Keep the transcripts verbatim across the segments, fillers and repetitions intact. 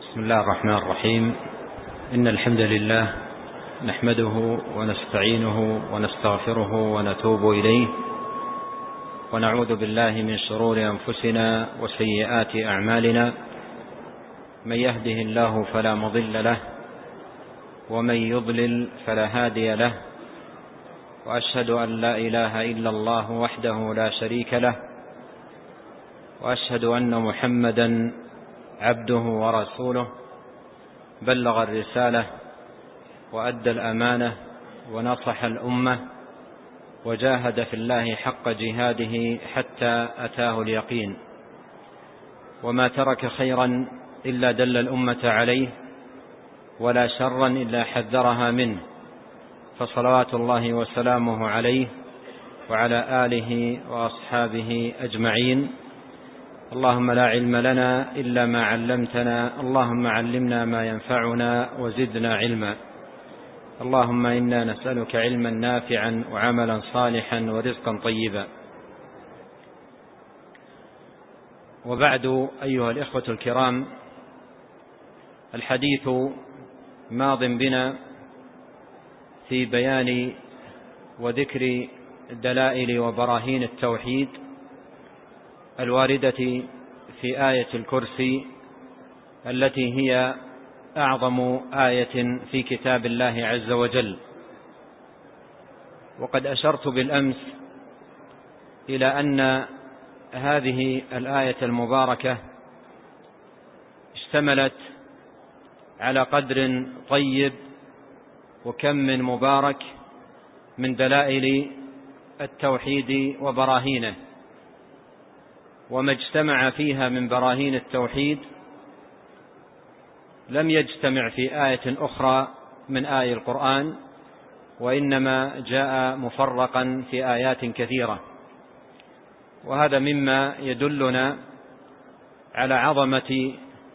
بسم الله الرحمن الرحيم. إن الحمد لله نحمده ونستعينه ونستغفره ونتوب إليه، ونعوذ بالله من شرور أنفسنا وسيئات أعمالنا. من يهده الله فلا مضل له، ومن يضلل فلا هادي له، وأشهد أن لا إله إلا الله وحده لا شريك له، وأشهد أن محمدا عبده ورسوله، بلغ الرسالة وأدى الأمانة ونصح الأمة، وجاهد في الله حق جهاده حتى أتاه اليقين، وما ترك خيرا إلا دل الأمة عليه، ولا شرا إلا حذرها منه، فصلوات الله وسلامه عليه وعلى آله وأصحابه أجمعين. اللهم لا علم لنا إلا ما علمتنا، اللهم علمنا ما ينفعنا وزدنا علما. اللهم إنا نسألك علما نافعا وعملا صالحا ورزقا طيبا. وبعد، أيها الإخوة الكرام، الحديث ماض بنا في بيان وذكر دلائل وبراهين التوحيد الواردة في آية الكرسي، التي هي أعظم آية في كتاب الله عز وجل. وقد أشرت بالأمس إلى أن هذه الآية المباركة اشتملت على قدر طيب وكم من مبارك من دلائل التوحيد وبراهينه، وما اجتمع فيها من براهين التوحيد لم يجتمع في آية أخرى من آي القرآن، وإنما جاء مفرقا في آيات كثيرة. وهذا مما يدلنا على عظمة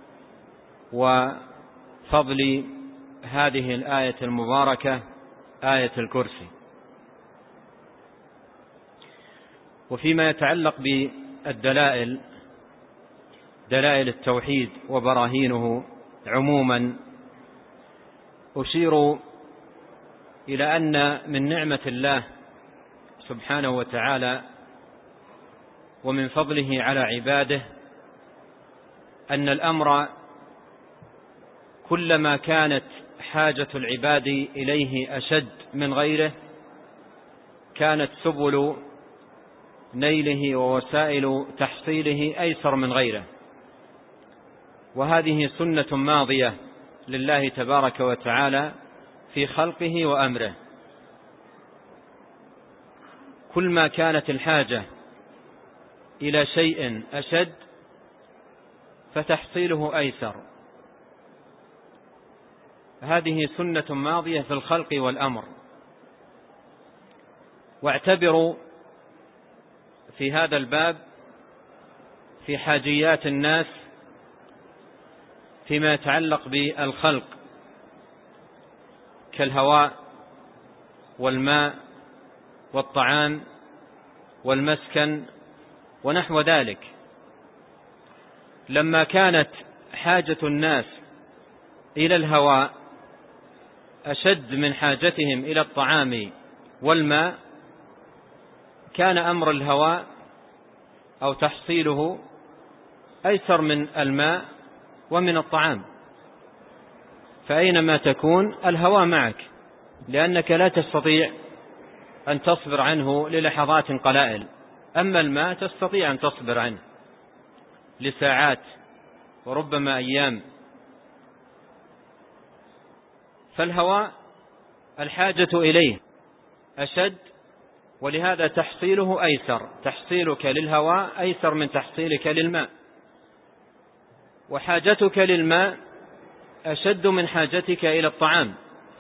وفضل هذه الآية المباركة، آية الكرسي. وفيما يتعلق بالدلائل، دلائل التوحيد وبراهينه عموما، أشير إلى أن من نعمة الله سبحانه وتعالى ومن فضله على عباده أن الأمر كلما كانت حاجة العباد إليه أشد من غيره، كانت سبل نيله ووسائل تحصيله أيسر من غيره. وهذه سنة ماضية لله تبارك وتعالى في خلقه وأمره. كل ما كانت الحاجة إلى شيء أشد فتحصيله أيسر. هذه سنة ماضية في الخلق والأمر. واعتبروا في هذا الباب في حاجيات الناس فيما يتعلق بالخلق، كالهواء والماء والطعام والمسكن ونحو ذلك. لما كانت حاجة الناس إلى الهواء أشد من حاجتهم إلى الطعام والماء، كان أمر الهواء أو تحصيله أيسر من الماء ومن الطعام. فأينما تكون الهواء معك، لأنك لا تستطيع أن تصبر عنه للحظات قلائل. أما الماء تستطيع أن تصبر عنه لساعات وربما أيام. فالهواء الحاجة إليه أشد، ولهذا تحصيله أيسر. تحصيلك للهواء أيسر من تحصيلك للماء، وحاجتك للماء أشد من حاجتك إلى الطعام.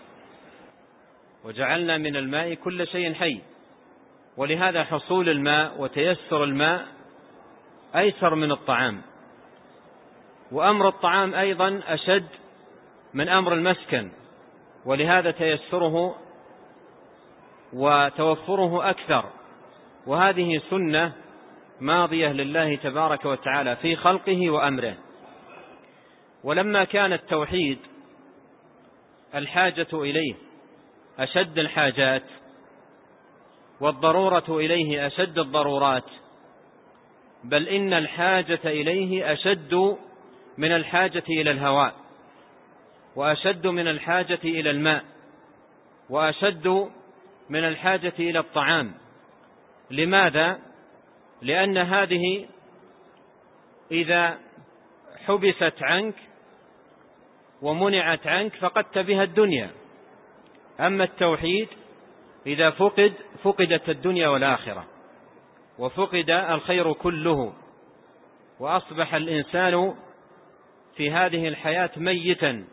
وجعلنا من الماء كل شيء حي، ولهذا حصول الماء وتيسر الماء أيسر من الطعام. وأمر الطعام أيضا أشد من أمر المسكن، ولهذا تيسره وتوفره أكثر. وهذه سنة ماضية لله تبارك وتعالى في خلقه وأمره. ولما كان التوحيد الحاجة إليه أشد الحاجات والضرورة إليه أشد الضرورات، بل إن الحاجة إليه أشد من الحاجة إلى الهواء، وأشد من الحاجة إلى الماء، وأشد من الحاجة إلى الطعام. لماذا؟ لأن هذه إذا حبست عنك ومنعت عنك فقدت بها الدنيا، أما التوحيد إذا فقد فقدت الدنيا والآخرة، وفقد الخير كله، وأصبح الإنسان في هذه الحياة ميتا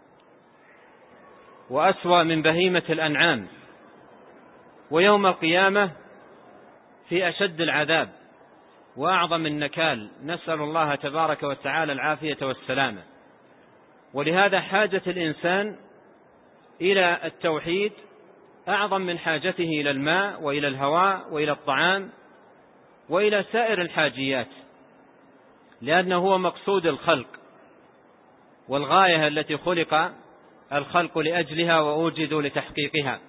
وأسوأ من بهيمة الأنعام، ويوم القيامة في أشد العذاب وأعظم النكال، نسأل الله تبارك وتعالى العافية والسلامة. ولهذا حاجة الإنسان إلى التوحيد أعظم من حاجته إلى الماء وإلى الهواء وإلى الطعام وإلى سائر الحاجيات، لأنه هو مقصود الخلق والغاية التي خلق الخلق لأجلها وأوجدوا لتحقيقها،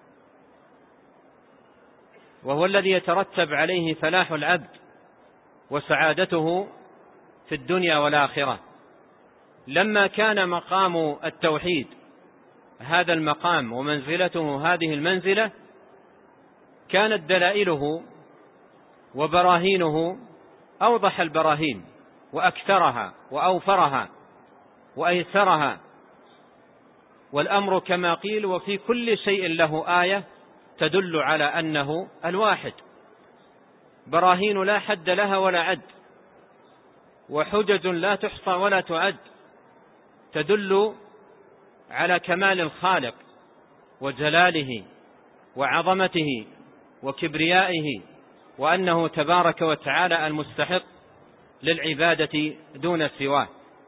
وهو الذي يترتب عليه فلاح العبد وسعادته في الدنيا والآخرة. لما كان مقام التوحيد هذا المقام ومنزلته هذه المنزلة، كانت دلائله وبراهينه أوضح البراهين وأكثرها وأوفرها وأيسرها، والأمر كما قيل: وفي كل شيء له آية تدل على أنه الواحد. براهين لا حد لها ولا عد، وحجج لا تحصى ولا تعد، تدل على كمال الخالق وجلاله وعظمته وكبريائه، وأنه تبارك وتعالى المستحق للعبادة دون سواه.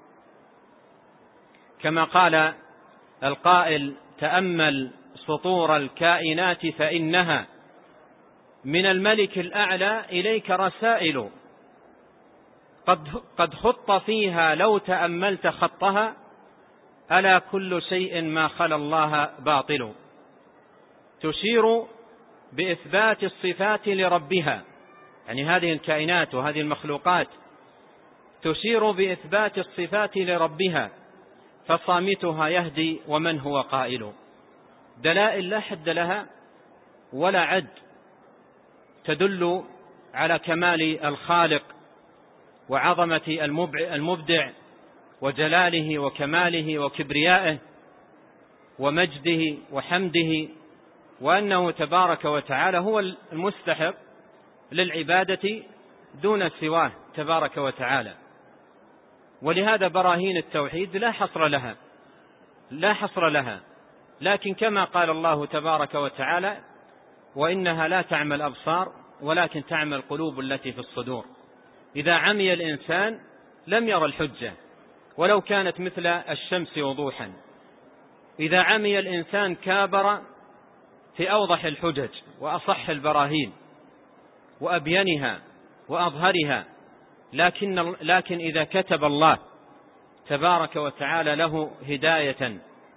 كما قال القائل: تأمل سطور الكائنات فإنها من الملك الأعلى إليك رسائل، قد, قد خط فيها لو تأملت خطها، ألا كل شيء ما خلا الله باطل. تشير بإثبات الصفات لربها، يعني هذه الكائنات وهذه المخلوقات تشير بإثبات الصفات لربها، فصامتها يهدي ومن هو قائل. دلائل لا حد لها ولا عد، تدل على كمال الخالق وعظمة المبدع وجلاله وكماله وكبريائه ومجده وحمده، وأنه تبارك وتعالى هو المستحق للعبادة دون سواه تبارك وتعالى. ولهذا براهين التوحيد لا حصر لها لا حصر لها لكن كما قال الله تبارك وتعالى: وإنها لا تعمى الأبصار ولكن تعمى القلوب التي في الصدور. إذا عمي الإنسان لم يرى الحجة ولو كانت مثل الشمس وضوحا. إذا عمي الإنسان كابر في أوضح الحجج وأصح البراهين وأبينها وأظهرها، لكن, لكن إذا كتب الله تبارك وتعالى له هداية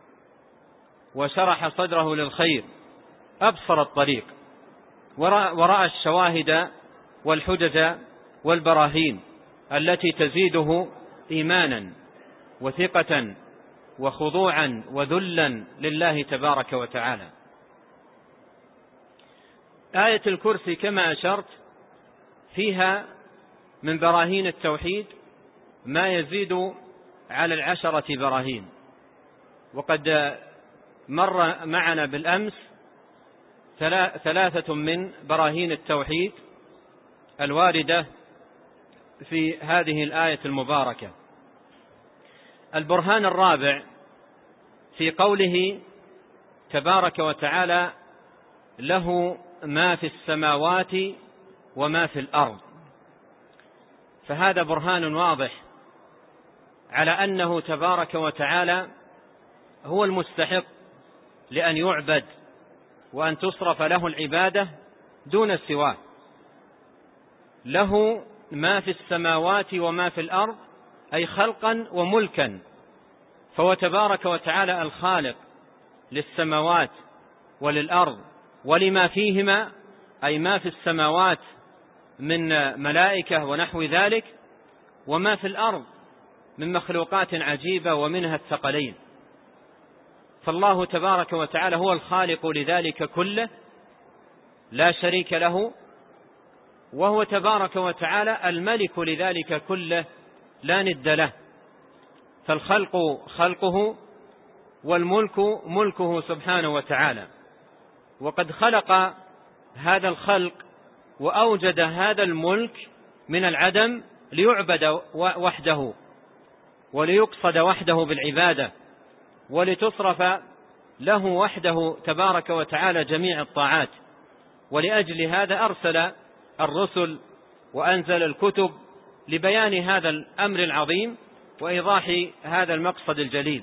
وشرح صدره للخير أبصر الطريق ورأى الشواهد والحجج والبراهين التي تزيده إيمانا وثقة وخضوعا وذلا لله تبارك وتعالى. آية الكرسي كما أشرت فيها من براهين التوحيد ما يزيد على العشرة براهين، وقد مر معنا بالأمس ثلاثة من براهين التوحيد الواردة في هذه الآية المباركة. البرهان الرابع في قوله تبارك وتعالى: له ما في السماوات وما في الأرض. فهذا برهان واضح على أنه تبارك وتعالى هو المستحق لأن يعبد وأن تصرف له العبادة دون سواه. له ما في السماوات وما في الأرض، أي خلقا وملكا، فهو تبارك وتعالى الخالق للسماوات وللأرض ولما فيهما، أي ما في السماوات من ملائكة ونحو ذلك، وما في الأرض من مخلوقات عجيبة ومنها الثقلين. فالله تبارك وتعالى هو الخالق لذلك كله لا شريك له، وهو تبارك وتعالى الملك لذلك كله لا ند له. فالخلق خلقه والملك ملكه سبحانه وتعالى، وقد خلق هذا الخلق وأوجد هذا الملك من العدم ليعبد وحده وليقصد وحده بالعبادة ولتصرف له وحده تبارك وتعالى جميع الطاعات. ولأجل هذا أرسل الرسل وأنزل الكتب لبيان هذا الأمر العظيم وإيضاح هذا المقصد الجليل.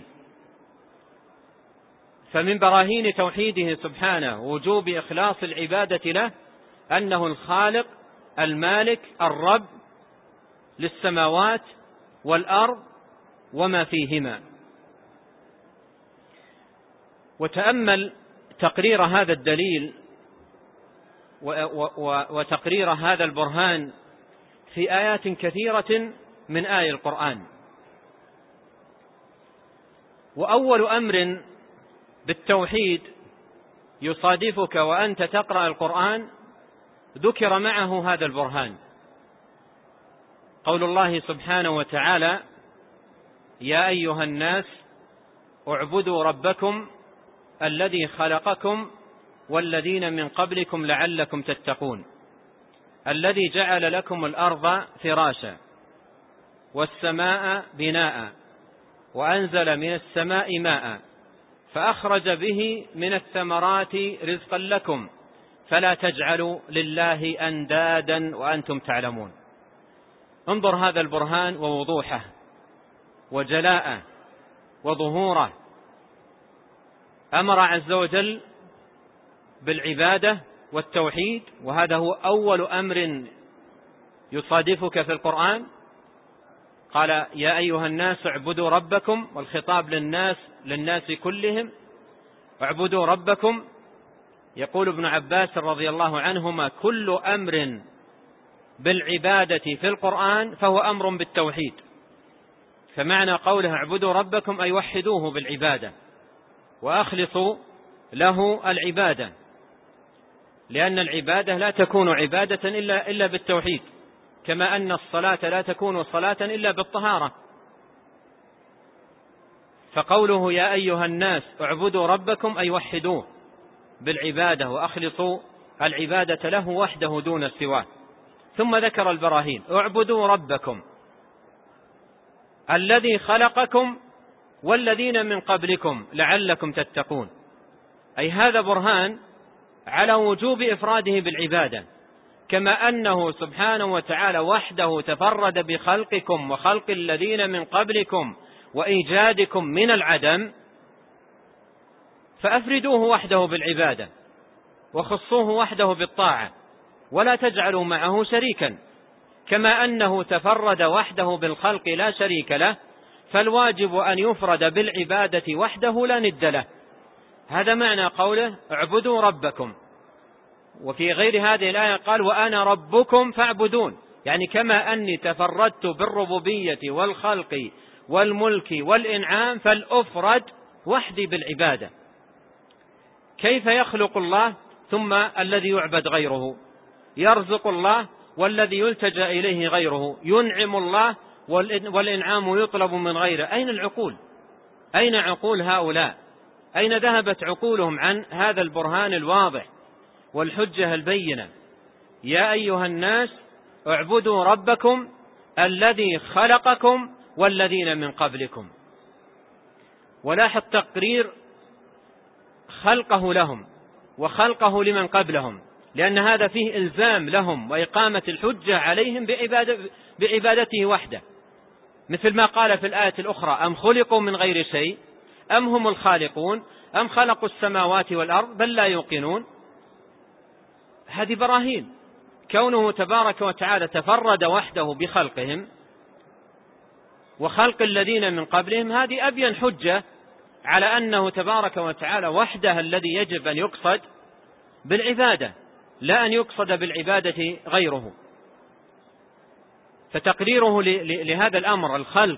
فمن براهين توحيده سبحانه وجوب إخلاص العبادة له أنه الخالق المالك الرب للسماوات والأرض وما فيهما. وتأمل تقرير هذا الدليل وتقرير هذا البرهان في آيات كثيرة من آي القرآن. وأول أمر بالتوحيد يصادفك وأنت تقرأ القرآن ذكر معه هذا البرهان، قول الله سبحانه وتعالى: يا أيها الناس اعبدوا ربكم الذي خلقكم والذين من قبلكم لعلكم تتقون، الذي جعل لكم الأرض فراشا والسماء بناء وأنزل من السماء ماء فأخرج به من الثمرات رزقا لكم فلا تجعلوا لله أندادا وأنتم تعلمون. انظر هذا البرهان ووضوحه وجلاءه وظهوره. أمر عز وجل بالعبادة والتوحيد، وهذا هو أول أمر يصادفك في القرآن. قال: يا أيها الناس اعبدوا ربكم، والخطاب للناس للناس كلهم، اعبدوا ربكم. يقول ابن عباس رضي الله عنهما: كل أمر بالعبادة في القرآن فهو أمر بالتوحيد. فمعنى قوله اعبدوا ربكم أي وحدوه بالعبادة وأخلصوا له العبادة، لأن العبادة لا تكون عبادة إلا, إلا بالتوحيد، كما أن الصلاة لا تكون صلاة إلا بالطهارة. فقوله يا أيها الناس اعبدوا ربكم أي وحدوه بالعبادة وأخلصوا العبادة له وحده دون سواه. ثم ذكر البراهين: اعبدوا ربكم الذي خلقكم والذين من قبلكم لعلكم تتقون. أي هذا برهان على وجوب إفراده بالعبادة، كما أنه سبحانه وتعالى وحده تفرد بخلقكم وخلق الذين من قبلكم وإيجادكم من العدم، فأفردوه وحده بالعبادة وخصوه وحده بالطاعة ولا تجعلوا معه شريكا. كما أنه تفرد وحده بالخلق لا شريك له، فالواجب أن يفرد بالعبادة وحده لا ند له. هذا معنى قوله اعبدوا ربكم. وفي غير هذه الآية قال: وأنا ربكم فاعبدون، يعني كما أني تفردت بالربوبية والخلق والملك والإنعام فالأفرد وحدي بالعبادة. كيف يخلق الله ثم الذي يعبد غيره؟ يرزق الله والذي يلتجأ إليه غيره، ينعم الله والإنعام يطلب من غيره. أين العقول؟ أين عقول هؤلاء؟ أين ذهبت عقولهم عن هذا البرهان الواضح والحجة البينة؟ يا أيها الناس اعبدوا ربكم الذي خلقكم والذين من قبلكم. ولاحظ تقرير خلقه لهم وخلقه لمن قبلهم، لأن هذا فيه إلزام لهم وإقامة الحجة عليهم بعبادة بعبادته وحده، مثل ما قال في الآية الأخرى: أم خلقوا من غير شيء أم هم الخالقون أم خلقوا السماوات والأرض بل لا يوقنون. هذه براهين كونه تبارك وتعالى تفرد وحده بخلقهم وخلق الذين من قبلهم، هذه أبين حجة على أنه تبارك وتعالى وحده الذي يجب أن يقصد بالعبادة، لا أن يقصد بالعبادة غيره. فتقريره لهذا الأمر، الخلق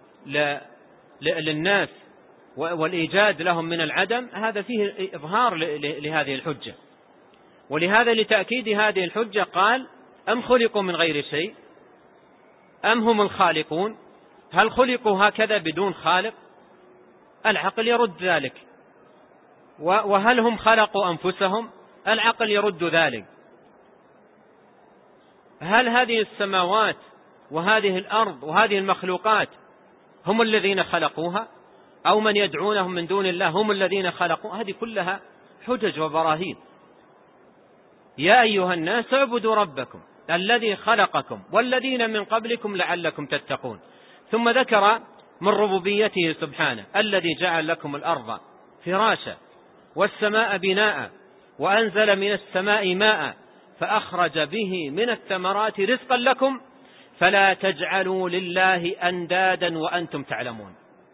للناس والإيجاد لهم من العدم، هذا فيه إظهار لهذه الحجة. ولهذا لتأكيد هذه الحجة قال: أم خلقوا من غير شيء أم هم الخالقون؟ هل خلقوا هكذا بدون خالق؟ العقل يرد ذلك. وهل هم خلقوا أنفسهم؟ العقل يرد ذلك. هل هذه السماوات وهذه الأرض وهذه المخلوقات هم الذين خلقوها، أو من يدعونهم من دون الله هم الذين خلقوها؟ هذه كلها حجج وبراهين. يا أيها الناس اعبدوا ربكم الذي خلقكم والذين من قبلكم لعلكم تتقون. ثم ذكر من ربوبيته سبحانه: الذي جعل لكم الأرض فراشا والسماء بناء وأنزل من السماء ماء فأخرج به من الثمرات رزقا لكم فلا تجعلوا لله أندادا وأنتم تعلمون.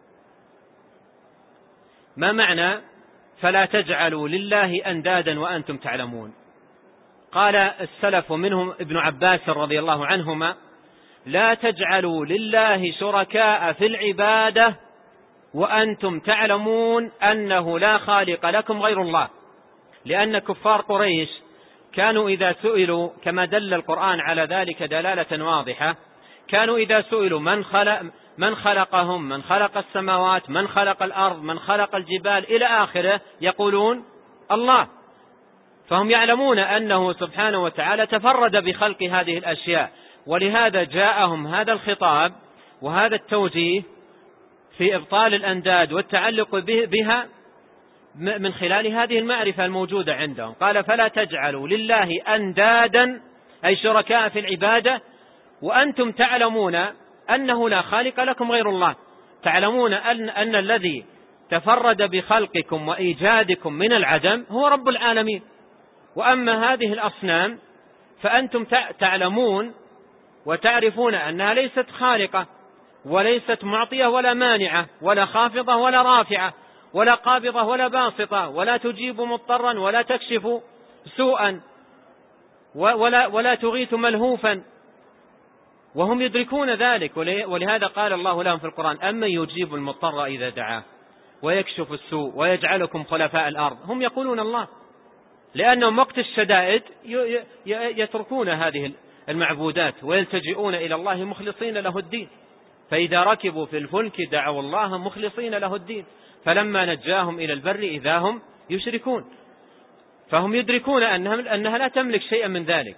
ما معنى فلا تجعلوا لله أندادا وأنتم تعلمون؟ قال السلف ومنهم ابن عباس رضي الله عنهما: لا تجعلوا لله شركاء في العبادة وأنتم تعلمون أنه لا خالق لكم غير الله. لأن كفار قريش كانوا إذا سئلوا، كما دل القرآن على ذلك دلالة واضحة، كانوا إذا سئلوا من خلق من خلقهم، من خلق السماوات، من خلق الأرض، من خلق الجبال إلى آخره، يقولون الله. فهم يعلمون أنه سبحانه وتعالى تفرد بخلق هذه الأشياء، ولهذا جاءهم هذا الخطاب وهذا التوجيه في إبطال الأنداد والتعلق بها من خلال هذه المعرفة الموجودة عندهم. قال: فلا تجعلوا لله أندادا أي شركاء في العبادة وأنتم تعلمون أنه لا خالق لكم غير الله. تعلمون أن, أن الذي تفرد بخلقكم وإيجادكم من العدم هو رب العالمين. وأما هذه الأصنام فأنتم تعلمون وتعرفون أنها ليست خالقة وليست معطية ولا مانعة ولا خافضة ولا رافعة ولا قابضة ولا باسطة، ولا تجيب مضطرا ولا تكشف سوءا ولا, ولا تغيث ملهوفا، وهم يدركون ذلك. ولهذا قال الله لهم في القرآن: أمن يجيب المضطر إذا دعاه ويكشف السوء ويجعلكم خلفاء الأرض. هم يقولون الله، لأنهم وقت الشدائد يتركون هذه المعبودات ويلتجئون إلى الله مخلصين له الدين. فإذا ركبوا في الفلك دعوا الله مخلصين له الدين فلما نجاهم إلى البر إذا هم يشركون. فهم يدركون أنها لا تملك شيئا من ذلك.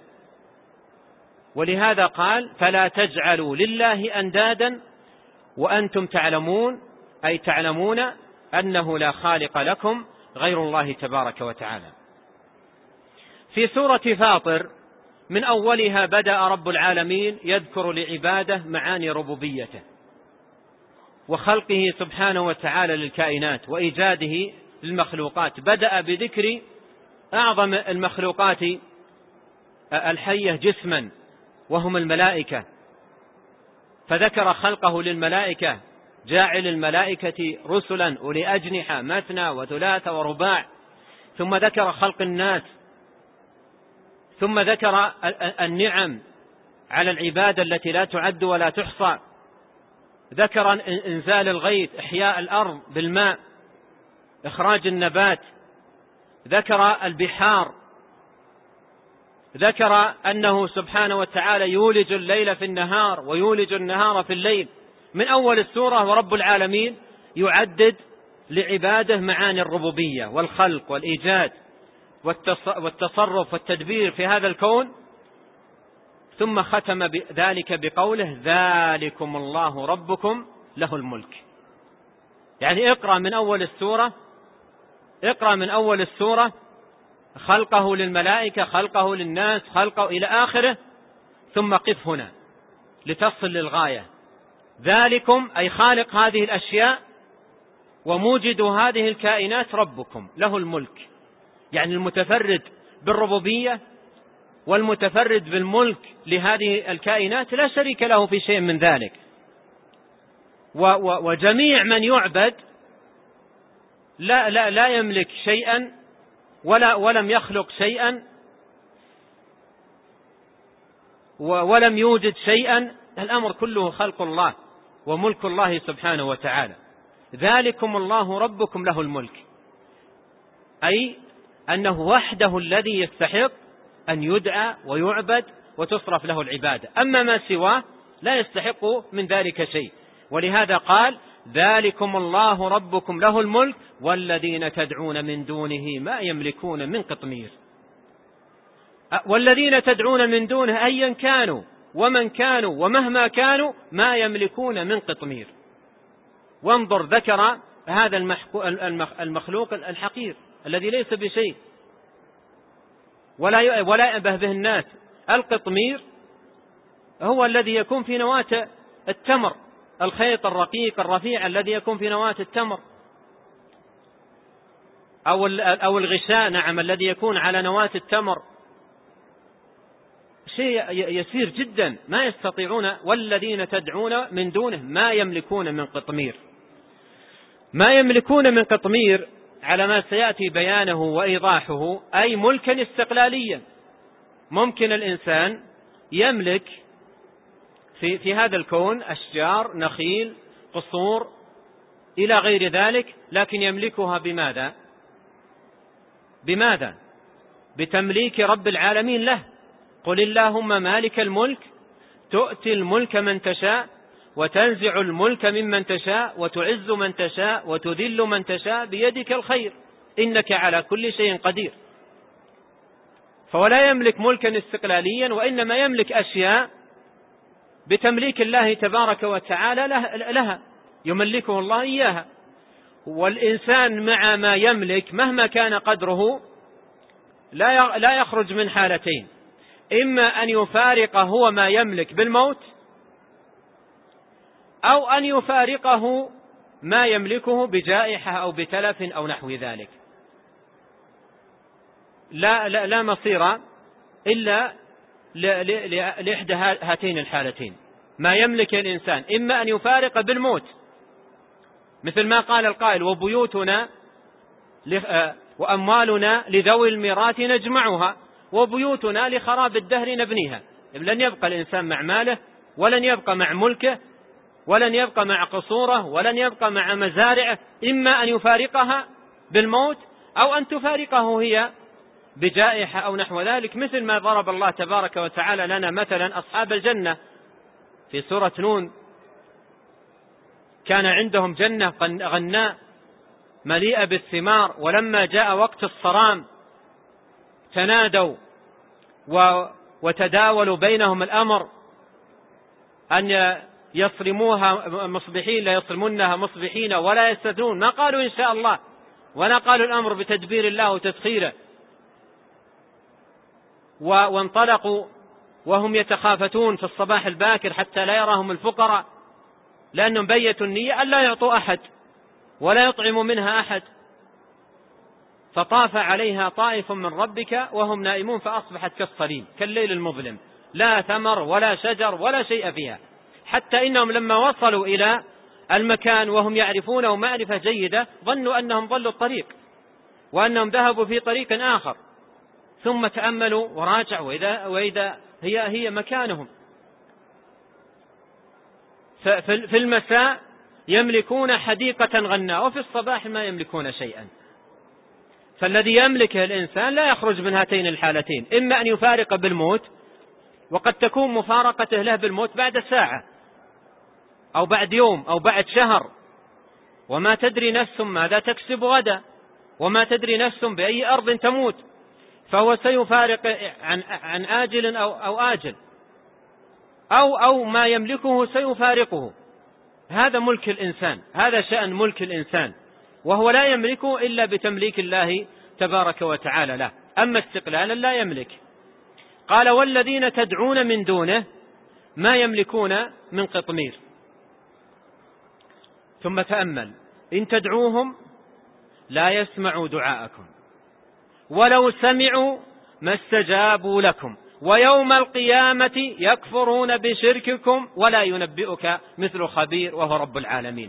ولهذا قال: فلا تجعلوا لله أندادا وأنتم تعلمون، أي تعلمون أنه لا خالق لكم غير الله تبارك وتعالى. في سورة فاطر من أولها بدأ رب العالمين يذكر لعباده معاني ربوبيته وخلقه سبحانه وتعالى للكائنات وإيجاده للمخلوقات. بدأ بذكر أعظم المخلوقات الحية جسما وهم الملائكة، فذكر خلقه للملائكة: جاعل الملائكة رسلا أولي أجنحة مثنى وثلاث ورباع. ثم ذكر خلق الناس، ثم ذكر النعم على العبادة التي لا تعد ولا تحصى. ذكر إنزال الغيث، إحياء الأرض بالماء، إخراج النبات. ذكر البحار. ذكر أنه سبحانه وتعالى يولج الليل في النهار ويولج النهار في الليل. من أول السورة ورب العالمين يعدد لعباده معاني الربوبية والخلق والإيجاد والتصرف والتدبير في هذا الكون. ثم ختم ذلك بقوله: ذلكم الله ربكم له الملك. يعني اقرأ من أول السورة، اقرأ من أول السورة خلقه للملائكة، خلقه للناس، خلقه إلى آخره، ثم قف هنا لتصل للغاية. ذلكم أي خالق هذه الأشياء وموجد هذه الكائنات ربكم له الملك، يعني المتفرد بالربوبية والمتفرد بالملك لهذه الكائنات لا شريك له في شيء من ذلك. وجميع من يعبد لا, لا, لا يملك شيئا ولا ولم يخلق شيئا ولم يوجد شيئا، الأمر كله خلق الله وملك الله سبحانه وتعالى. ذلكم الله ربكم له الملك، أي أنه وحده الذي يستحق أن يدعى ويعبد وتصرف له العبادة، أما ما سواه لا يستحق من ذلك شيء. ولهذا قال ذلكم الله ربكم له الملك والذين تدعون من دونه ما يملكون من قطمير. والذين تدعون من دونه أيا كانوا ومن كانوا ومهما كانوا ما يملكون من قطمير. وانظر، ذكر هذا المخلوق الحقير الذي ليس بشيء ولا ولا يأبه به الناس. القطمير هو الذي يكون في نواة التمر، الخيط الرقيق الرفيع الذي يكون في نواة التمر، أو أو الغشاء، نعم، الذي يكون على نواة التمر، شيء يسير جدا ما يستطيعون. والذين تدعون من دونه ما يملكون من قطمير. ما يملكون من قطمير على ما سيأتي بيانه وإيضاحه أي ملكا استقلاليا. ممكن الإنسان يملك في, في هذا الكون أشجار، نخيل، قصور إلى غير ذلك، لكن يملكها بماذا؟ بماذا؟ بتمليك رب العالمين له. قل اللهم مالك الملك تؤتي الملك من تشاء وتنزع الملك ممن تشاء وتعز من تشاء وتذل من تشاء بيدك الخير إنك على كل شيء قدير. فولا يملك ملكا استقلاليا، وإنما يملك أشياء بتمليك الله تبارك وتعالى لها، يملكه الله إياها. والإنسان مع ما يملك مهما كان قدره لا يخرج من حالتين: إما أن يفارق هو ما يملك بالموت، أو أن يفارقه ما يملكه بجائحة أو بتلف أو نحو ذلك. لا, لا, لا مصير إلا لإحدى هاتين الحالتين. ما يملك الإنسان إما أن يفارق بالموت، مثل ما قال القائل: وبيوتنا وأموالنا لذوي الميراث نجمعها وبيوتنا لخراب الدهر نبنيها. لن يبقى الإنسان مع ماله، ولن يبقى مع ملكه، ولن يبقى مع قصوره، ولن يبقى مع مزارعه. إما أن يفارقها بالموت أو أن تفارقه هي بجائحة أو نحو ذلك، مثل ما ضرب الله تبارك وتعالى لنا مثلا أصحاب الجنة في سورة نون. كان عندهم جنة غناء مليئة بالثمار، ولما جاء وقت الصرام تنادوا وتداولوا بينهم الأمر أن يصرموها مصبحين، لا يصرمونها مصبحين ولا يستثنون. ما قالوا إن شاء الله، ولا قالوا الأمر بتدبير الله وتسخيره. وانطلقوا وهم يتخافتون في الصباح الباكر حتى لا يراهم الفقراء، لأنهم بيتوا النية أن لا يعطوا أحد ولا يطعموا منها أحد. فطاف عليها طائف من ربك وهم نائمون فأصبحت كالصريم، كالليل المظلم، لا ثمر ولا شجر ولا شيء فيها. حتى إنهم لما وصلوا إلى المكان وهم يعرفونه معرفة جيدة ظنوا أنهم ضلوا الطريق وأنهم ذهبوا في طريق آخر، ثم تأملوا وراجعوا وإذا, وإذا هي, هي مكانهم. في المساء يملكون حديقة غناء، وفي الصباح ما يملكون شيئا. فالذي يملكه الإنسان لا يخرج من هاتين الحالتين: إما أن يفارق بالموت، وقد تكون مفارقته له بالموت بعد ساعة أو بعد يوم أو بعد شهر، وما تدري نفس ماذا تكسب غدا، وما تدري نفس بأي أرض تموت، فهو سيفارق عن, عن آجل أو, أو آجل، أو, أو ما يملكه سيفارقه. هذا ملك الإنسان، هذا شأن ملك الإنسان، وهو لا يملكه إلا بتمليك الله تبارك وتعالى له. أما استقلالا لا يملك. قال والذين تدعون من دونه ما يملكون من قطمير. ثم تأمل: إن تدعوهم لا يسمعوا دعاءكم ولو سمعوا ما استجابوا لكم ويوم القيامة يكفرون بشرككم ولا ينبئك مثل خبير وهو رب العالمين.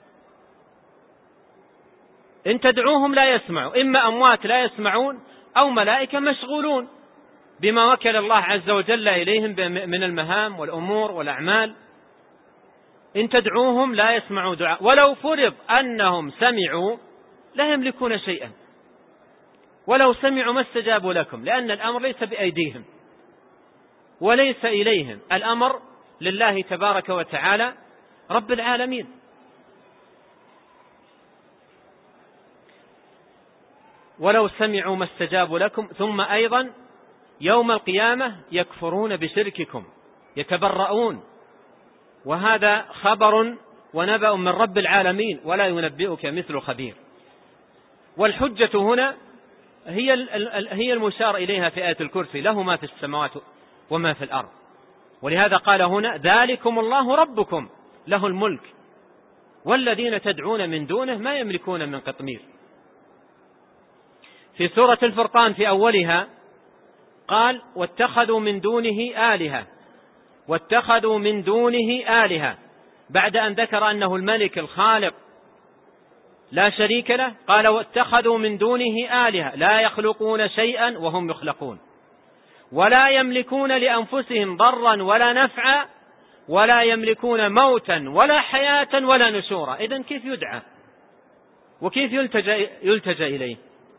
إن تدعوهم لا يسمعوا، إما أموات لا يسمعون أو ملائكة مشغولون بما وكل الله عز وجل إليهم من المهام والأمور والأعمال. إن تدعوهم لا يسمعوا دعاء، ولو فرض أنهم سمعوا لا يملكون شيئا، ولو سمعوا ما استجابوا لكم، لأن الأمر ليس بأيديهم وليس إليهم، الأمر لله تبارك وتعالى رب العالمين. ولو سمعوا ما استجابوا لكم. ثم أيضا يوم القيامة يكفرون بشرككم، يتبرؤون، وهذا خبر ونبأ من رب العالمين ولا ينبئك مثل خبير. والحجة هنا هي هي المشار إليها في آية الكرسي، له ما في السماوات وما في الأرض. ولهذا قال هنا ذلكم الله ربكم له الملك والذين تدعون من دونه ما يملكون من قطمير. في سورة الفرقان في أولها قال واتخذوا من دونه آلهة، واتخذوا من دونه آلهة، بعد أن ذكر أنه الملك الخالق لا شريك له قال واتخذوا من دونه آلهة لا يخلقون شيئا وهم يخلقون ولا يملكون لأنفسهم ضرا ولا نفعا ولا يملكون موتا ولا حياة ولا نشورا. إذن كيف يدعى وكيف يلتجأ, يلتجأ إليه؟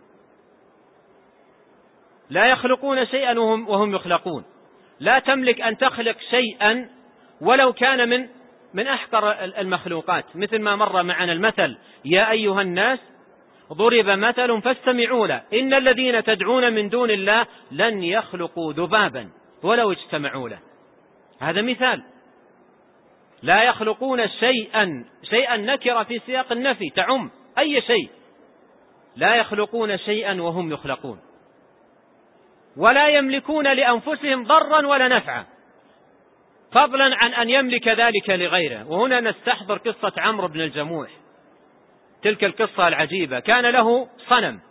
لا يخلقون شيئا وهم, وهم يخلقون. لا تملك أن تخلق شيئا ولو كان من من أحقر المخلوقات، مثل ما مر معنا المثل يا أيها الناس ضرب مثل فاستمعوا له إن الذين تدعون من دون الله لن يخلقوا ذبابا ولو اجتمعوا له. هذا مثال. لا يخلقون شيئا، شيئا نكرة في سياق النفي تعم أي شيء. لا يخلقون شيئا وهم يخلقون ولا يملكون لأنفسهم ضرا ولا نفعا، فضلا عن أن يملك ذلك لغيره. وهنا نستحضر قصة عمرو بن الجموح، تلك القصة العجيبة. كان له صنم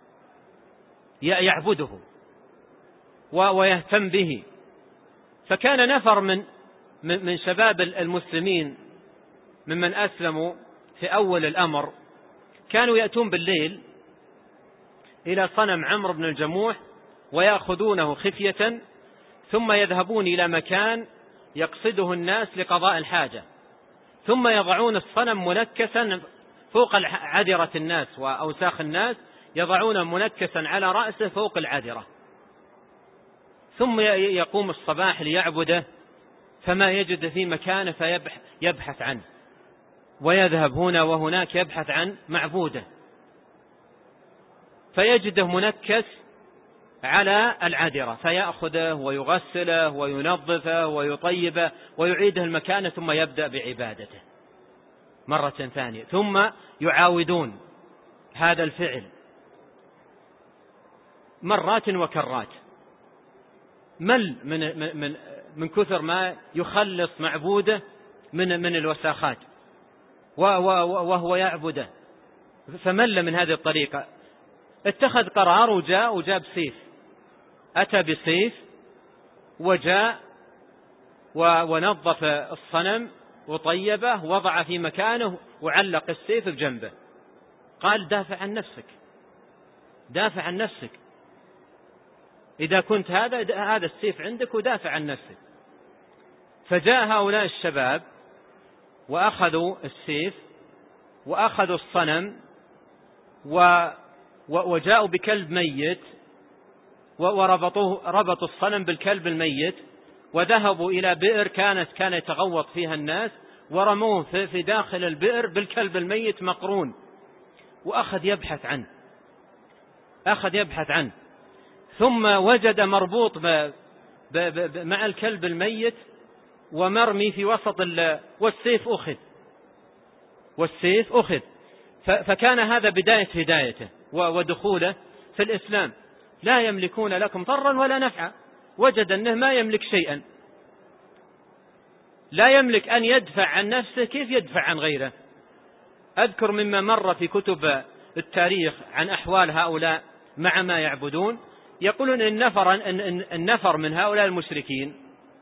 يعبده ويهتم به، فكان نفر من من شباب المسلمين ممن أسلموا في أول الأمر كانوا يأتون بالليل إلى صنم عمرو بن الجموح ويأخذونه خفية، ثم يذهبون إلى مكان يقصده الناس لقضاء الحاجة، ثم يضعون الصنم منكسا فوق عذرة الناس وأوساخ الناس، يضعون منكسا على رأسه فوق العذرة، ثم يقوم الصباح ليعبده فما يجد في مكانه فيبحث عنه، ويذهب هنا وهناك يبحث عن معبوده، فيجده منكس على العذرة، فيأخذه ويغسله وينظفه ويطيبه ويعيده المكان، ثم يبدأ بعبادته مرة ثانية، ثم يعاودون هذا الفعل مرات وكرات. مل من من من كثر ما يخلص معبوده من من الوساخات وهو يعبده، فمل من هذه الطريقة. اتخذ قرار وجاء وجاب سيف، أتى بسيف وجاء ونظف الصنم وطيبه ووضع في مكانه وعلق السيف بجنبه. قال دافع عن نفسك، دافع عن نفسك، إذا كنت هذا هذا السيف عندك ودافع عن نفسك. فجاء هؤلاء الشباب وأخذوا السيف وأخذوا الصنم وجاءوا بكلب ميت وربطوه ربطوا الصنم بالكلب الميت، وذهبوا إلى بئر كانت كان يتغوط فيها الناس، ورموه في داخل البئر بالكلب الميت مقرون، وأخذ يبحث عنه أخذ يبحث عنه ثم وجد مربوط ب ب ب مع الكلب الميت ومرمي في وسط والسيف أخذ والسيف أخذ فكان هذا بداية هدايته ودخوله في الإسلام. لا يملكون لكم ضرا ولا نفعا، وجد أنه ما يملك شيئا، لا يملك أن يدفع عن نفسه، كيف يدفع عن غيره؟ أذكر مما مر في كتب التاريخ عن أحوال هؤلاء مع ما يعبدون، يقولون إن النفر, إن النفر من هؤلاء المشركين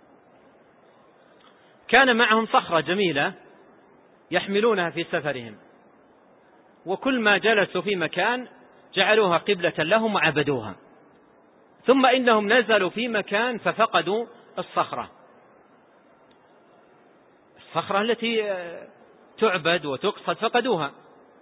كان معهم صخرة جميلة يحملونها في سفرهم، وكل ما جلسوا في مكان جعلوها قبلة لهم وعبدوها، ثم إنهم نزلوا في مكان ففقدوا الصخرة الصخرة التي تعبد وتقصد، فقدوها.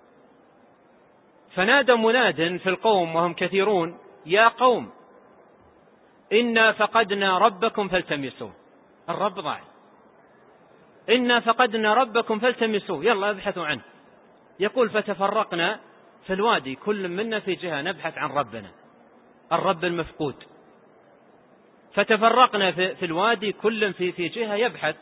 فنادى مناد في القوم وهم كثيرون: يا قوم إنا فقدنا ربكم فالتمسوه. الرب ضاع، إنا فقدنا ربكم فالتمسوه، يلا ابحثوا عنه. يقول: فتفرقنا في الوادي، كل منا في جهة نبحث عن ربنا، الرب المفقود. فتفرقنا في الوادي كل في في جهة يبحث،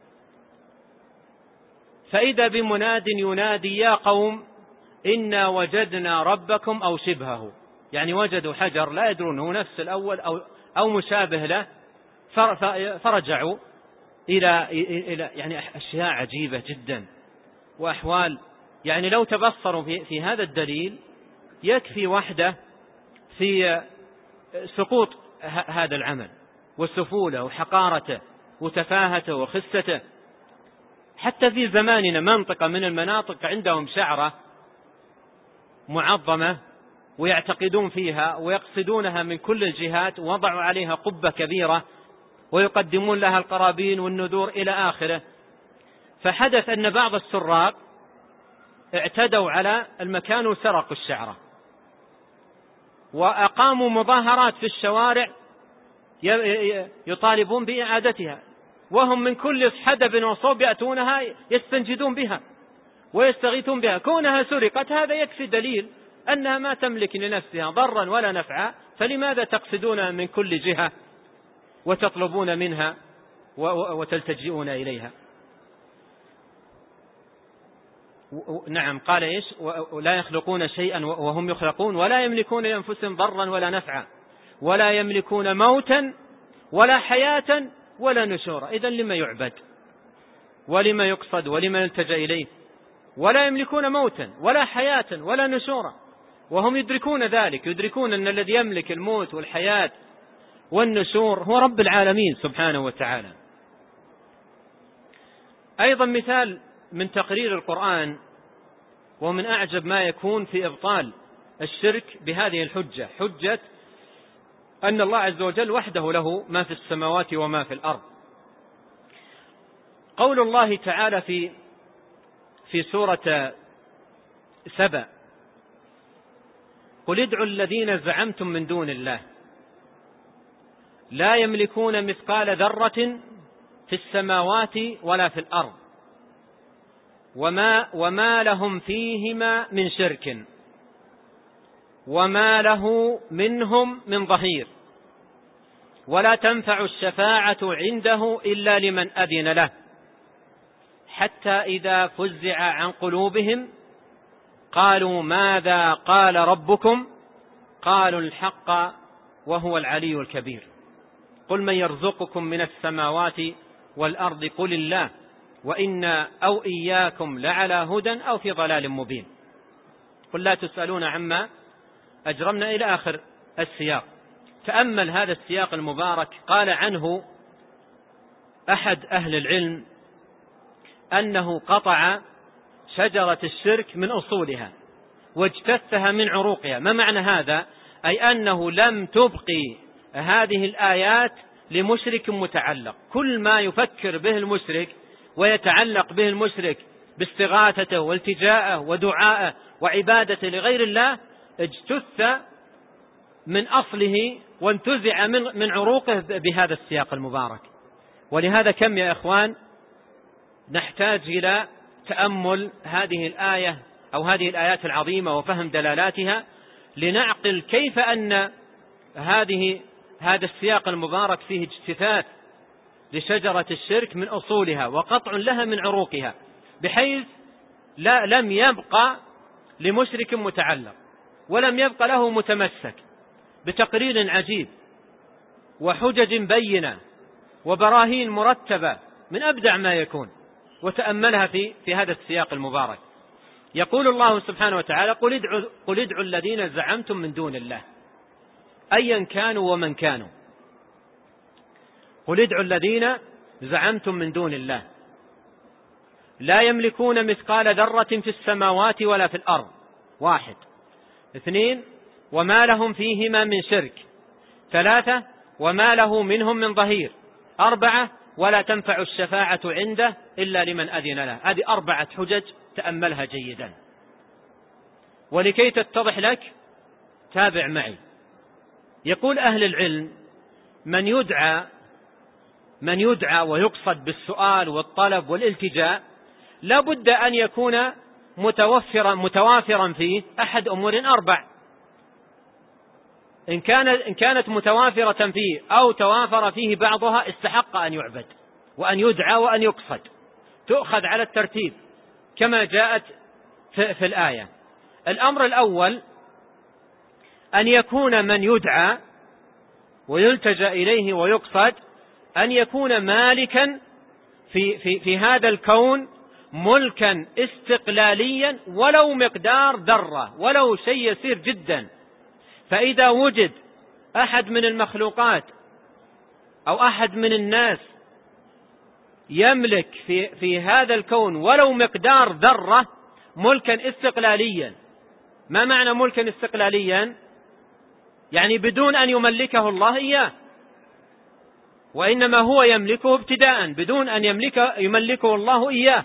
فإذا بمناد ينادي: يا قوم إنا وجدنا ربكم أو شبهه. يعني وجدوا حجر لا يدرون هو نفس الأول أو أو مشابه له، فرجعوا إلى إلى يعني أشياء عجيبة جدا وأحوال. يعني لو تبصروا في في هذا الدليل يكفي وحده في سقوط هذا العمل وسفوله وحقارته وتفاهته وخسته. حتى في زماننا منطقة من المناطق عندهم شعرة معظمة ويعتقدون فيها ويقصدونها من كل الجهات، ووضعوا عليها قبة كبيرة ويقدمون لها القرابين والنذور إلى آخره. فحدث أن بعض السراق اعتدوا على المكان وسرقوا الشعرة، وأقاموا مظاهرات في الشوارع يطالبون بإعادتها، وهم من كل حدب وصوب يأتونها يستنجدون بها ويستغيثون بها. كونها سرقت هذا يكفي دليل أنها ما تملك لنفسها ضرا ولا نفعا، فلماذا تقصدونها من كل جهة وتطلبون منها وتلتجئون إليها؟ نعم، قال إيش؟ ولا يخلقون شيئا وهم يخلقون ولا يملكون لأنفسهم ضرا ولا نفعا ولا يملكون موتا ولا حياة ولا نشورا. إذن لما يعبد ولما يقصد ولما يلتجأ إليه؟ ولا يملكون موتا ولا حياة ولا نشورا، وهم يدركون ذلك، يدركون أن الذي يملك الموت والحياة والنشور هو رب العالمين سبحانه وتعالى. أيضا مثال من تقرير القرآن ومن أعجب ما يكون في إبطال الشرك بهذه الحجة، حجة أن الله عز وجل وحده له ما في السماوات وما في الأرض. قول الله تعالى في في سورة سبأ: قل ادعوا الذين زعمتم من دون الله لا يملكون مثقال ذرة في السماوات ولا في الأرض وما, وما لهم فيهما من شرك وما له منهم من ظهير ولا تنفع الشفاعة عنده إلا لمن أذن له حتى إذا فزع عن قلوبهم قالوا ماذا قال ربكم قالوا الحق وهو العلي الكبير. قل من يرزقكم من السماوات والأرض قل الله وإنا أو إياكم لعلى هدى أو في ضلال مبين. قل لا تسألون عما أجرمنا إلى آخر السياق. تأمل هذا السياق المبارك. قال عنه أحد أهل العلم أنه قطع شجرة الشرك من أصولها واجتثها من عروقها. ما معنى هذا؟ أي أنه لم تبقي هذه الآيات لمشرك متعلق. كل ما يفكر به المشرك ويتعلق به المشرك باستغاثته والتجاءه ودعائه وعبادته لغير الله اجتث من أصله وانتزع من من عروقه بهذا السياق المبارك. ولهذا كم يا إخوان نحتاج إلى تأمل هذه الآية أو هذه الآيات العظيمة وفهم دلالاتها لنعقل كيف أن هذه هذا السياق المبارك فيه اجتثاث لشجرة الشرك من أصولها وقطع لها من عروقها، بحيث لا لم يبقى لمشرك متعلق ولم يبقى له متمسك، بتقرير عجيب وحجج بينة وبراهين مرتبة من أبدع ما يكون. وتأملها في في هذا السياق المبارك. يقول الله سبحانه وتعالى: قل ادعوا, قل ادعوا الذين زعمتم من دون الله. أيا كانوا ومن كانوا. قل ادعوا الذين زعمتم من دون الله لا يملكون مثقال ذرة في السماوات ولا في الأرض. واحد. اثنين، وما لهم فيهما من شرك. ثلاثة، وما له منهم من ظهير. أربعة، ولا تنفع الشفاعة عنده إلا لمن أذن له. هذه أربعة حجج تأملها جيدا، ولكي تتضح لك تابع معي. يقول أهل العلم: من يدعى من يدعى ويقصد بالسؤال والطلب والالتجاء لا بد أن يكون متوفرا متوافرا فيه أحد أمور أربع. إن كان إن كانت متوافرة فيه أو توافر فيه بعضها استحق أن يعبد وأن يدعى وأن يقصد. تؤخذ على الترتيب كما جاءت في, في الآية. الأمر الأول أن يكون من يدعى ويلتجأ إليه ويقصد أن يكون مالكا في, في, في هذا الكون ملكا استقلاليا ولو مقدار ذرة، ولو شيء يسير جدا. فإذا وجد أحد من المخلوقات أو أحد من الناس يملك في, في هذا الكون ولو مقدار ذرة ملكا استقلاليا. ما معنى ملكا استقلاليا؟ يعني بدون أن يملكه الله إياه، وإنما هو يملكه ابتداء بدون أن يملك يملكه الله إياه.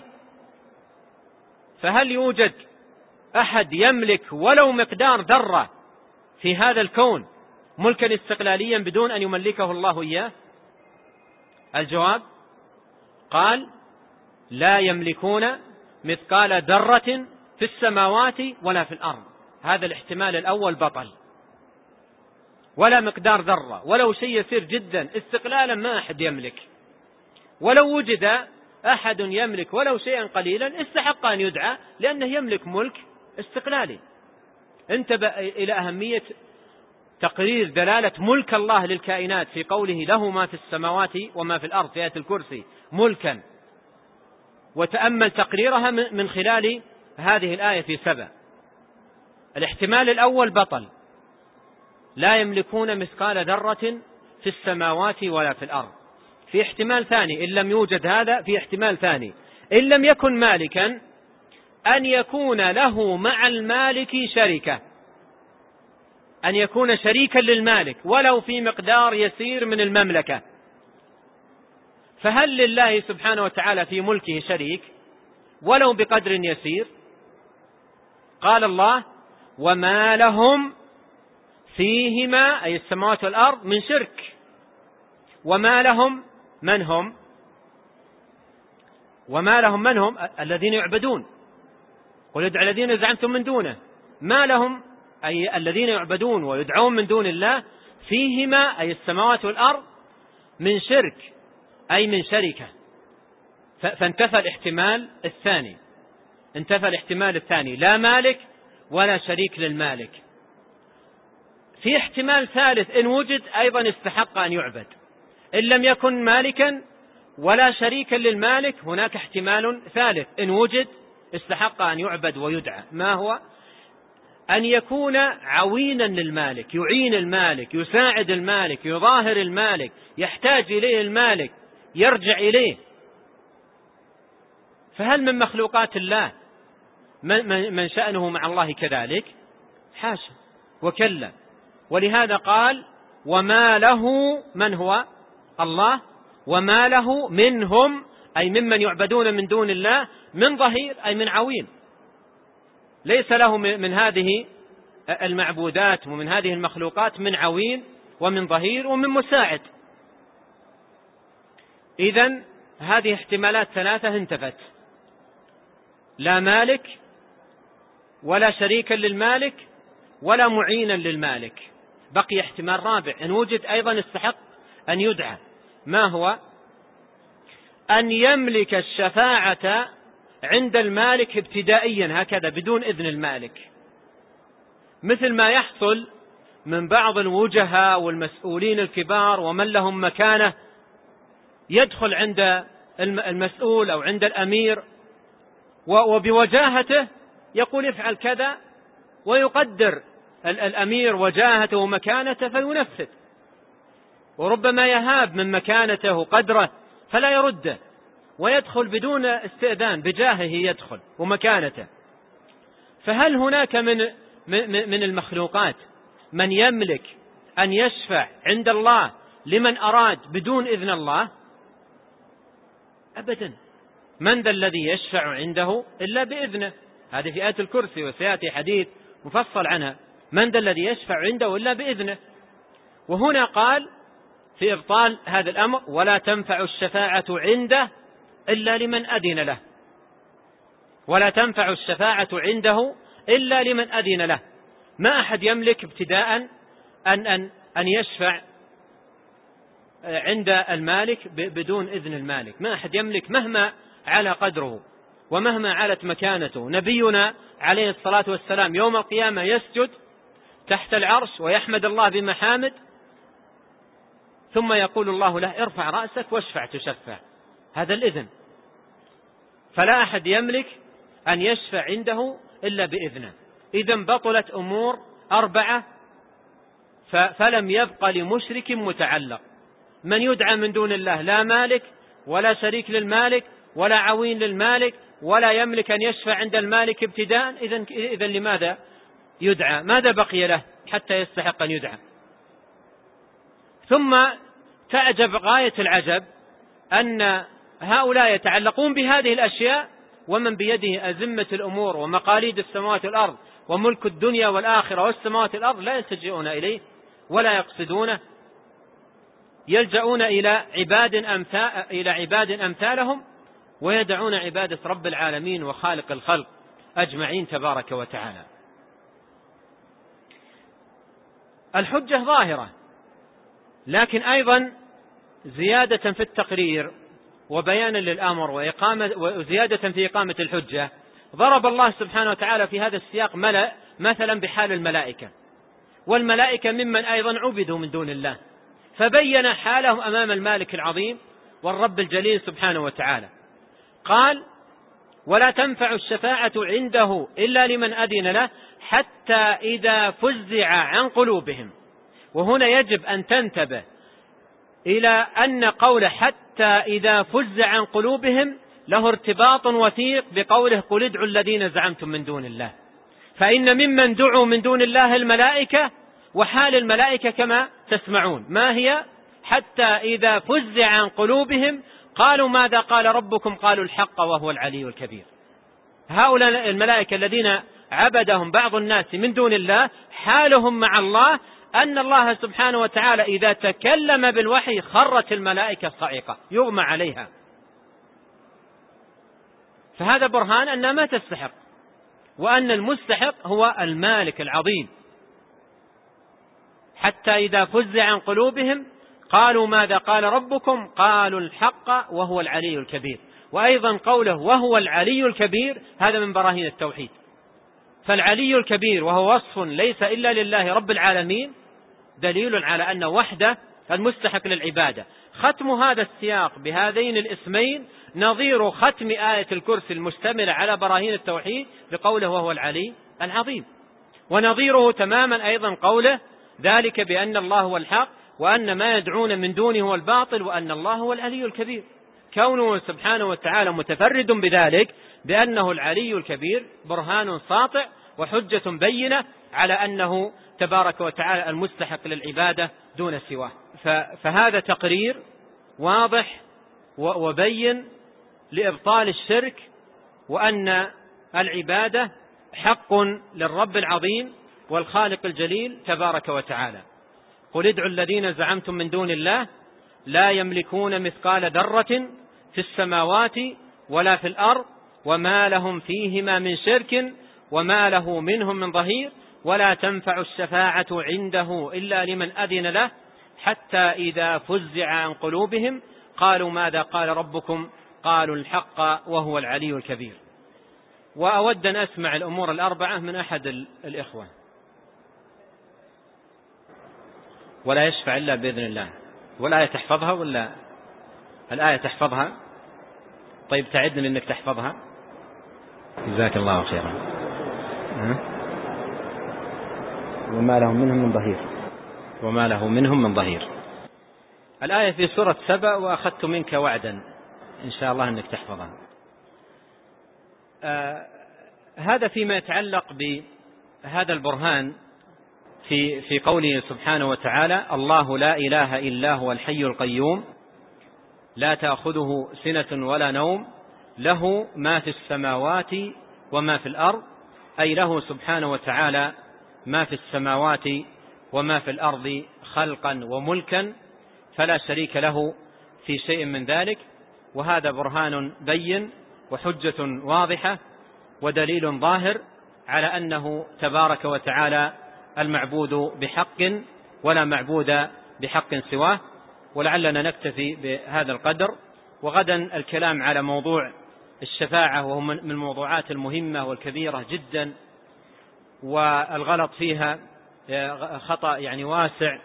فهل يوجد أحد يملك ولو مقدار ذرة في هذا الكون ملكا استقلاليا بدون أن يملكه الله إياه؟ الجواب قال: لا يملكون مثقال ذرة في السماوات ولا في الأرض. هذا الاحتمال الأول بطل. ولا مقدار ذرة، ولو شيء يسير جدا استقلالا ما أحد يملك. ولو وجد أحد يملك ولو شيئا قليلا استحق أن يدعى، لأنه يملك ملك استقلالي. انتبه إلى أهمية تقرير دلالة ملك الله للكائنات في قوله: له ما في السماوات وما في الأرض في آية الكرسي ملكا. وتأمل تقريرها من خلال هذه الآية في سبع. الاحتمال الأول بطل، لا يملكون مثقال ذرة في السماوات ولا في الأرض. في احتمال ثاني إن لم يوجد هذا، في احتمال ثاني إن لم يكن مالكا أن يكون له مع المالك شركة، أن يكون شريكا للمالك ولو في مقدار يسير من المملكة. فهل لله سبحانه وتعالى في ملكه شريك ولو بقدر يسير؟ قال الله: وما لهم فيهما أي السماوات والأرض من شرك. وما لهم من هم؟ وما لهم من هم؟ الذين يعبدون. قل ادعوا الذين زعمتم من دونه. ما لهم أي الذين يعبدون ويدعون من دون الله فيهما أي السماوات والأرض من شرك أي من شركة. فانتفى الاحتمال الثاني، انتفى الاحتمال الثاني، لا مالك ولا شريك للمالك. في احتمال ثالث إن وجد أيضا استحق أن يعبد. إن لم يكن مالكا ولا شريكا للمالك هناك احتمال ثالث إن وجد استحق أن يعبد ويدعى. ما هو؟ أن يكون عوينا للمالك، يعين المالك، يساعد المالك، يظاهر المالك، يحتاج إليه المالك، يرجع إليه. فهل من مخلوقات الله من شأنه مع الله كذلك؟ حاشا وكلا. ولهذا قال: وما له من هو الله، وما له منهم أي ممن يعبدون من دون الله من ظهير أي من عوين. ليس له من هذه المعبودات ومن هذه المخلوقات من عوين ومن ظهير ومن مساعد. إذن هذه احتمالات ثلاثة انتفت: لا مالك ولا شريكا للمالك ولا معينا للمالك. بقي احتمال رابع إن وجد أيضا استحق أن يدعى. ما هو؟ أن يملك الشفاعة عند المالك ابتدائيا هكذا بدون إذن المالك، مثل ما يحصل من بعض الوجهاء والمسؤولين الكبار ومن لهم مكانة، يدخل عند المسؤول أو عند الأمير وبوجاهته يقول افعل كذا ويقدر الأمير وجاهته ومكانته فينفذ، وربما يهاب من مكانته قدره فلا يرده، ويدخل بدون استئذان، بجاهه يدخل ومكانته. فهل هناك من من المخلوقات من يملك أن يشفع عند الله لمن أراد بدون إذن الله؟ أبدا. من ذا الذي يشفع عنده إلا بإذنه؟ هذه في آية الكرسي، وسيأتي حديث مفصل عنها. من ذا الذي يشفع عنده إلا بإذنه. وهنا قال في إبطال هذا الأمر: ولا تنفع الشفاعة عنده إلا لمن أذن له. ولا تنفع الشفاعة عنده إلا لمن أذن له. ما أحد يملك ابتداء أن, أن, أن يشفع عند المالك بدون إذن المالك. ما أحد يملك مهما على قدره ومهما علت مكانته. نبينا عليه الصلاة والسلام يوم القيامة يسجد تحت العرش ويحمد الله بمحامد، ثم يقول الله له: ارفع رأسك واشفع تشفع. هذا الإذن. فلا أحد يملك أن يشفع عنده إلا بإذنه. إذن بطلت أمور أربعة، فلم يبق لمشرك متعلق. من يدعى من دون الله لا مالك ولا شريك للمالك ولا عوين للمالك ولا يملك أن يشفع عند المالك ابتداء. إذن, إذن لماذا يدعى؟ ماذا بقي له حتى يستحق أن يدعى؟ ثم تعجب غاية العجب أن هؤلاء يتعلقون بهذه الأشياء، ومن بيده أزمة الأمور ومقاليد السماوات والأرض وملك الدنيا والآخرة والسماوات والأرض لا يلتجئون إليه ولا يقصدونه، يلجؤون إلى عباد أمثال إلى عباد أمثالهم، ويدعون عبادة رب العالمين وخالق الخلق أجمعين تبارك وتعالى. الحجة ظاهرة، لكن أيضا زيادة في التقرير وبيانا للأمر وإقامة وزيادة في إقامة الحجة، ضرب الله سبحانه وتعالى في هذا السياق ملأ مثلا بحال الملائكة، والملائكة ممن أيضا عبدوا من دون الله، فبين حالهم أمام المالك العظيم والرب الجليل سبحانه وتعالى. قال: ولا تنفع الشفاعة عنده إلا لمن أذن له حتى إذا فزع عن قلوبهم. وهنا يجب أن تنتبه إلى أن قول حتى إذا فزع عن قلوبهم له ارتباط وثيق بقوله: قل ادعوا الذين زعمتم من دون الله. فإن ممن دعوا من دون الله الملائكة، وحال الملائكة كما تسمعون ما هي: حتى إذا فزع عن قلوبهم قالوا ماذا قال ربكم قالوا الحق وهو العلي الكبير. هؤلاء الملائكة الذين عبدهم بعض الناس من دون الله حالهم مع الله أن الله سبحانه وتعالى إذا تكلم بالوحي خرت الملائكة صعقة يغمى عليها. فهذا برهان أنها ما تستحق، وأن المستحق هو المالك العظيم. حتى إذا فزع عن قلوبهم قالوا ماذا قال ربكم قالوا الحق وهو العلي الكبير. وأيضا قوله وهو العلي الكبير هذا من براهين التوحيد. فالعلي الكبير وهو وصف ليس إلا لله رب العالمين دليل على أن وحده المستحق للعبادة. ختم هذا السياق بهذين الاسمين نظير ختم آية الكرسي المشتملة على براهين التوحيد بقوله وهو العلي العظيم، ونظيره تماما أيضا قوله ذلك بأن الله هو الحق وأن ما يدعون من دونه هو الباطل وأن الله هو العلي الكبير. كونه سبحانه وتعالى متفرد بذلك بأنه العلي الكبير برهان ساطع وحجة بينة على أنه تبارك وتعالى المستحق للعبادة دون سواه. فهذا تقرير واضح وبين لإبطال الشرك، وأن العبادة حق للرب العظيم والخالق الجليل تبارك وتعالى. قل ادعوا الذين زعمتم من دون الله لا يملكون مثقال ذرة في السماوات ولا في الأرض وما لهم فيهما من شرك وما له منهم من ظهير ولا تنفع الشفاعة عنده إلا لمن أذن له حتى إذا فزع عن قلوبهم قالوا ماذا قال ربكم قالوا الحق وهو العلي الكبير. وأود أن أسمع الأمور الأربعة من أحد الإخوة. ولا يشفع إلا بإذن الله، والآية تحفظها ولا الآية تحفظها؟ طيب تعدني أنك تحفظها، جزاك الله خيرا. وما لهم منهم من ظهير وما له منهم من ظهير. الآية في سورة سبأ: وأخذت منك وعدا، إن شاء الله أنك تحفظها. آه هذا فيما يتعلق بهذا البرهان في في قوله سبحانه وتعالى: الله لا إله إلا هو الحي القيوم لا تأخذه سنة ولا نوم له ما في السماوات وما في الأرض، أي له سبحانه وتعالى ما في السماوات وما في الأرض خلقا وملكا، فلا شريك له في شيء من ذلك. وهذا برهان بين وحجة واضحة ودليل ظاهر على أنه تبارك وتعالى المعبود بحق ولا معبود بحق سواه. ولعلنا نكتفي بهذا القدر، وغدا الكلام على موضوع الشفاعة، وهو من الموضوعات المهمة والكبيرة جدا، والغلط فيها خطأ يعني واسع،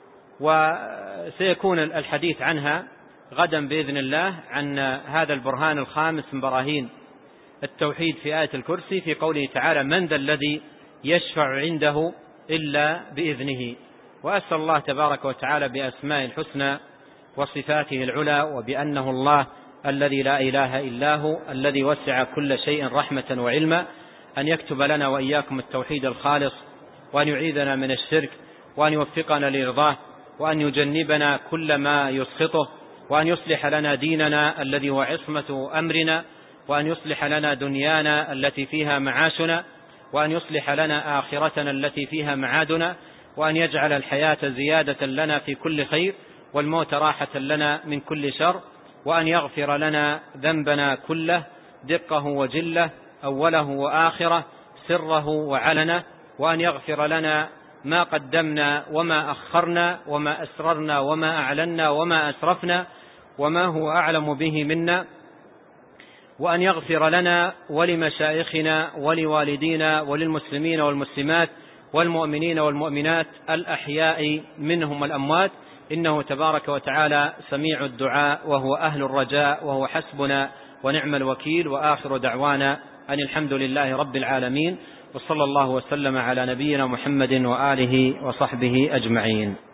وسيكون الحديث عنها غدا بإذن الله عن هذا البرهان الخامس من براهين التوحيد في آية الكرسي، في قوله تعالى: من ذا الذي يشفع عنده إلا بإذنه. وأسأل الله تبارك وتعالى بأسماء الحسنى وصفاته العلى، وبأنه الله الذي لا إله إلا هو الذي وسع كل شيء رحمة وعلما، أن يكتب لنا وإياكم التوحيد الخالص، وأن يعيذنا من الشرك، وأن يوفقنا لرضاه، وأن يجنبنا كل ما يسخطه، وأن يصلح لنا ديننا الذي هو عصمة أمرنا، وأن يصلح لنا دنيانا التي فيها معاشنا، وأن يصلح لنا آخرتنا التي فيها معادنا، وأن يجعل الحياة زيادة لنا في كل خير، والموت راحة لنا من كل شر، وأن يغفر لنا ذنبنا كله دقه وجله، أوله وآخره، سره وعلنه، وأن يغفر لنا ما قدمنا وما أخرنا وما أسررنا وما أعلنا وما أسرفنا وما هو أعلم به منا، وأن يغفر لنا ولمشايخنا ولوالدينا وللمسلمين والمسلمات والمؤمنين والمؤمنات الأحياء منهم والأموات، إنه تبارك وتعالى سميع الدعاء وهو أهل الرجاء وهو حسبنا ونعم الوكيل. وآخر دعوانا أن الحمد لله رب العالمين، وصلى الله وسلم على نبينا محمد وآله وصحبه أجمعين.